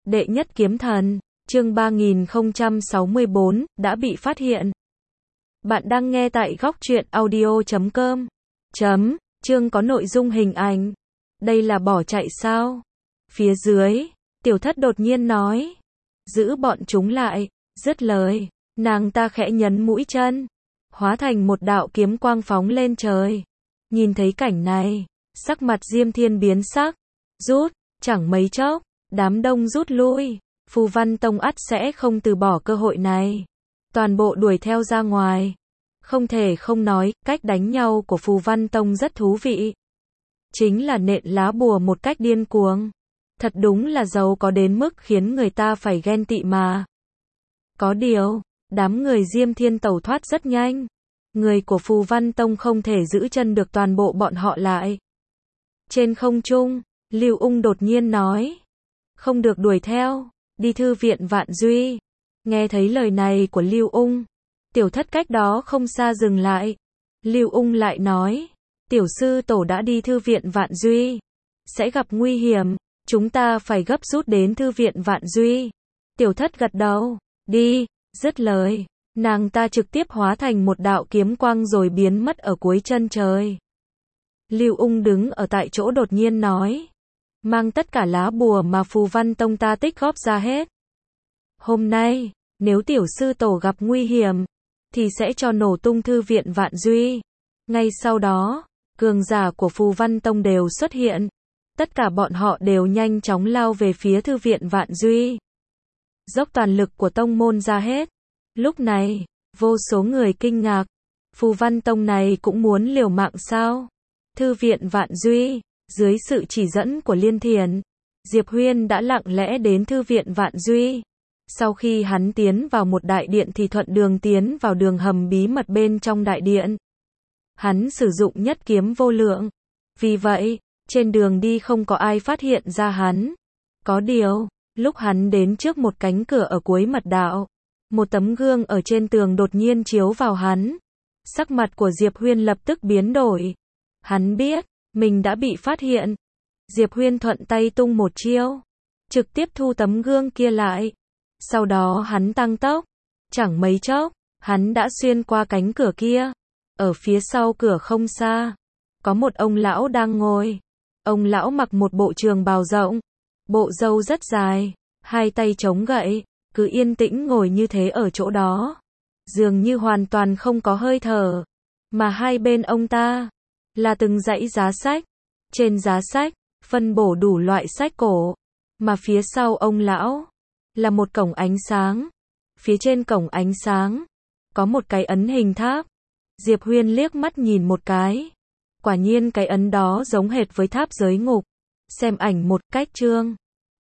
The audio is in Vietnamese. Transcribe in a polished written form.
Đệ nhất kiếm thần, chương 3064, đã bị phát hiện. Bạn đang nghe tại góc truyện audio.com. Chương có nội dung hình ảnh. Đây là bỏ chạy sao? Phía dưới, Tiểu Thất đột nhiên nói. Giữ bọn chúng lại, dứt lời, nàng ta khẽ nhấn mũi chân, hóa thành một đạo kiếm quang phóng lên trời. Nhìn thấy cảnh này, sắc mặt Diêm Thiên biến sắc, rút, chẳng mấy chốc, đám đông rút lui, Phù Văn Tông ắt sẽ không từ bỏ cơ hội này. Toàn bộ đuổi theo ra ngoài. Không thể không nói, cách đánh nhau của Phù Văn Tông rất thú vị. Chính là nện lá bùa một cách điên cuồng. Thật đúng là giàu có đến mức khiến người ta phải ghen tị mà. Có điều, đám người Diêm Thiên tẩu thoát rất nhanh. Người của Phù Văn Tông không thể giữ chân được toàn bộ bọn họ lại. Trên không trung, Lưu Ung đột nhiên nói. Không được đuổi theo, đi thư viện Vạn Duy. Nghe thấy lời này của Lưu Ung, Tiểu Thất cách đó không xa dừng lại. Lưu Ung lại nói, tiểu sư tổ đã đi thư viện Vạn Duy. Sẽ gặp nguy hiểm, chúng ta phải gấp rút đến thư viện Vạn Duy. Tiểu Thất gật đầu, đi, dứt lời. Nàng ta trực tiếp hóa thành một đạo kiếm quang rồi biến mất ở cuối chân trời. Lưu Ung đứng ở tại chỗ đột nhiên nói. Mang tất cả lá bùa mà Phù Văn Tông ta tích góp ra hết. Hôm nay, nếu tiểu sư tổ gặp nguy hiểm, thì sẽ cho nổ tung thư viện Vạn Duy. Ngay sau đó, cường giả của Phù Văn Tông đều xuất hiện. Tất cả bọn họ đều nhanh chóng lao về phía thư viện Vạn Duy. Dốc toàn lực của tông môn ra hết. Lúc này, vô số người kinh ngạc. Phù Văn Tông này cũng muốn liều mạng sao? Thư viện Vạn Duy, dưới sự chỉ dẫn của Liên Thiền, Diệp Huyên đã lặng lẽ đến thư viện Vạn Duy. Sau khi hắn tiến vào một đại điện thì thuận đường tiến vào đường hầm bí mật bên trong đại điện. Hắn sử dụng nhất kiếm vô lượng. Vì vậy, trên đường đi không có ai phát hiện ra hắn. Có điều, lúc hắn đến trước một cánh cửa ở cuối mật đạo, một tấm gương ở trên tường đột nhiên chiếu vào hắn. Sắc mặt của Diệp Huyên lập tức biến đổi. Hắn biết, mình đã bị phát hiện. Diệp Huyên thuận tay tung một chiêu, trực tiếp thu tấm gương kia lại. Sau đó hắn tăng tốc. Chẳng mấy chốc, hắn đã xuyên qua cánh cửa kia. Ở phía sau cửa không xa, có một ông lão đang ngồi. Ông lão mặc một bộ trường bào rộng, bộ râu rất dài, hai tay chống gậy, cứ yên tĩnh ngồi như thế ở chỗ đó. Dường như hoàn toàn không có hơi thở. Mà hai bên ông ta là từng dãy giá sách. Trên giá sách, phân bổ đủ loại sách cổ. Mà phía sau ông lão là một cổng ánh sáng. Phía trên cổng ánh sáng có một cái ấn hình tháp. Diệp Huyên liếc mắt nhìn một cái. Quả nhiên cái ấn đó giống hệt với tháp giới ngục. Xem ảnh một cách chương.